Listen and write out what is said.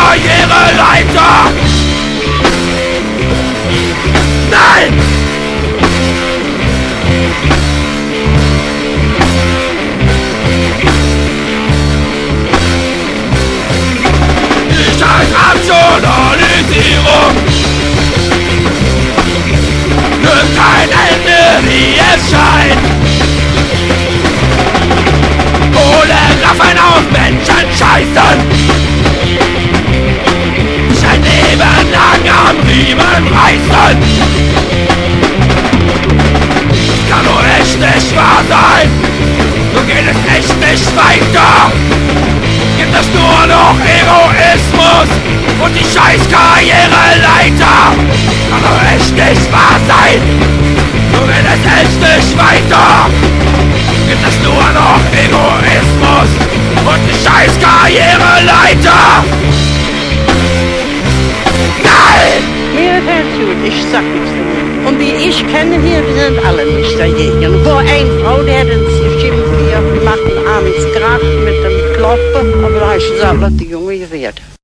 Karriereleiter! Nein! Ich als Rationalisierung nimmt kein Ende, wie es scheint. Ohne Raffen auf Menschen scheißen. Sich ein Leben lang am Riemen reißen. Kann nur echt nicht wahr sein. So geht es echt nicht weiter. Gibt es nur noch Egoismus und die scheiß Karriereleiter. Kann doch echt nicht wahr sein. So geht es echt nicht weiter. Gibt es nur noch Egoismus und die scheiß Karriereleiter. Nein! Mir hört zu, ich sag nichts dagegen. Und die ich kenne hier, die sind alle nicht dagegen. Wo eine Frau, die hat uns geschimpft, wir machen abends gerade mit dem Kloppen, aber da habe ich gesagt, die Junge gewährt.